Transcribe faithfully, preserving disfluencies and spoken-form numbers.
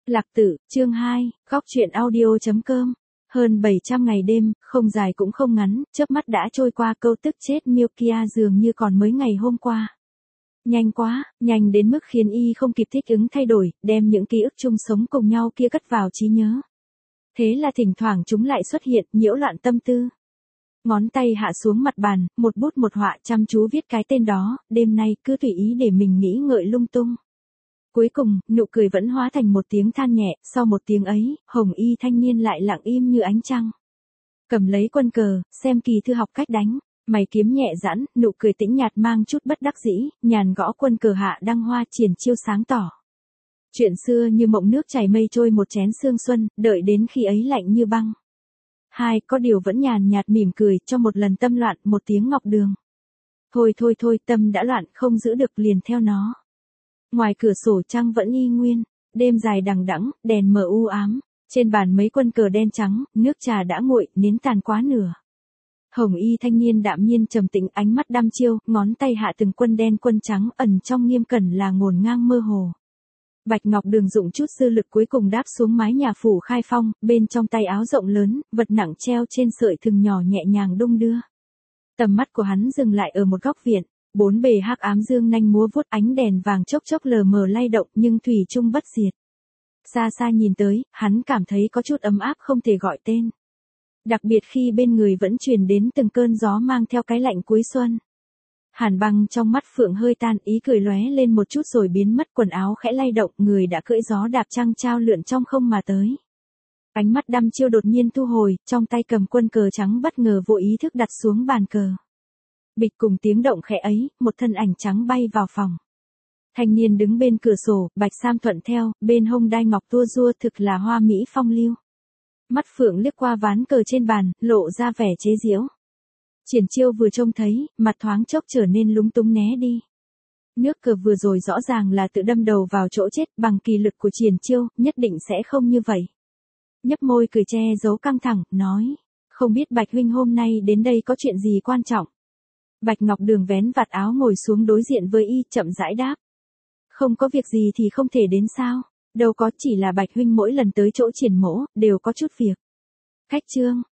Lạc Tử, chương hai, góc truyện audio.com. Hơn bảy trăm ngày đêm, không dài cũng không ngắn, chớp mắt đã trôi qua, câu tức chết Milkia dường như còn mới ngày hôm qua. Nhanh quá, nhanh đến mức khiến y không kịp thích ứng thay đổi, đem những ký ức chung sống cùng nhau kia cất vào trí nhớ. Thế là thỉnh thoảng chúng lại xuất hiện, nhiễu loạn tâm tư. Ngón tay hạ xuống mặt bàn, một bút một họa chăm chú viết cái tên đó, đêm nay cứ tùy ý để mình nghĩ ngợi lung tung. Cuối cùng, nụ cười vẫn hóa thành một tiếng than nhẹ, sau một tiếng ấy, hồng y thanh niên lại lặng im như ánh trăng. Cầm lấy quân cờ, xem kỳ thư học cách đánh, mày kiếm nhẹ giãn, nụ cười tĩnh nhạt mang chút bất đắc dĩ, nhàn gõ quân cờ hạ đăng hoa triển chiêu sáng tỏ. Chuyện xưa như mộng nước chảy mây trôi một chén sương xuân, đợi đến khi ấy lạnh như băng. Hai, có điều vẫn nhàn nhạt mỉm cười, cho một lần tâm loạn, một tiếng Ngọc Đường. Thôi thôi thôi, tâm đã loạn, không giữ được liền theo nó. Ngoài cửa sổ trăng vẫn y nguyên, đêm dài đằng đẵng, đèn mờ u ám, trên bàn mấy quân cờ đen trắng, nước trà đã nguội, nến tàn quá nửa. Hồng y thanh niên đạm nhiên trầm tĩnh, ánh mắt đăm chiêu, ngón tay hạ từng quân đen quân trắng, ẩn trong nghiêm cẩn là ngổn ngang mơ hồ. Bạch Ngọc Đường dụng chút dư lực cuối cùng đáp xuống mái nhà phủ Khai Phong, bên trong tay áo rộng lớn, vật nặng treo trên sợi thừng nhỏ nhẹ nhàng đung đưa. Tầm mắt của hắn dừng lại ở một góc viện. Bốn bề hắc ám dương nanh múa vuốt, ánh đèn vàng chốc chốc lờ mờ lay động nhưng thủy chung bất diệt. Xa xa nhìn tới, hắn cảm thấy có chút ấm áp không thể gọi tên. Đặc biệt khi bên người vẫn truyền đến từng cơn gió mang theo cái lạnh cuối xuân. Hàn Băng trong mắt Phượng hơi tan, ý cười lóe lên một chút rồi biến mất, quần áo khẽ lay động, người đã cưỡi gió đạp trăng trao lượn trong không mà tới. Ánh mắt đăm chiêu đột nhiên thu hồi, trong tay cầm quân cờ trắng bất ngờ vô ý thức đặt xuống bàn cờ. Bịch cùng tiếng động khẽ ấy, một thân ảnh trắng bay vào phòng. Thanh niên đứng bên cửa sổ, bạch sam thuận theo, bên hông đai ngọc tua rua, thực là hoa mỹ phong lưu. Mắt Phượng liếc qua ván cờ trên bàn, lộ ra vẻ chế giễu. Triển Chiêu vừa trông thấy, mặt thoáng chốc trở nên lúng túng né đi. Nước cờ vừa rồi rõ ràng là tự đâm đầu vào chỗ chết, bằng kỳ lực của Triển Chiêu, nhất định sẽ không như vậy. Nhấp môi cười che giấu căng thẳng, nói, không biết Bạch huynh hôm nay đến đây có chuyện gì quan trọng. Bạch Ngọc Đường vén vạt áo ngồi xuống đối diện với y, chậm rãi đáp. Không có việc gì thì không thể đến sao, đâu có, chỉ là Bạch huynh mỗi lần tới chỗ Triển mỗ, đều có chút việc. Khách trương,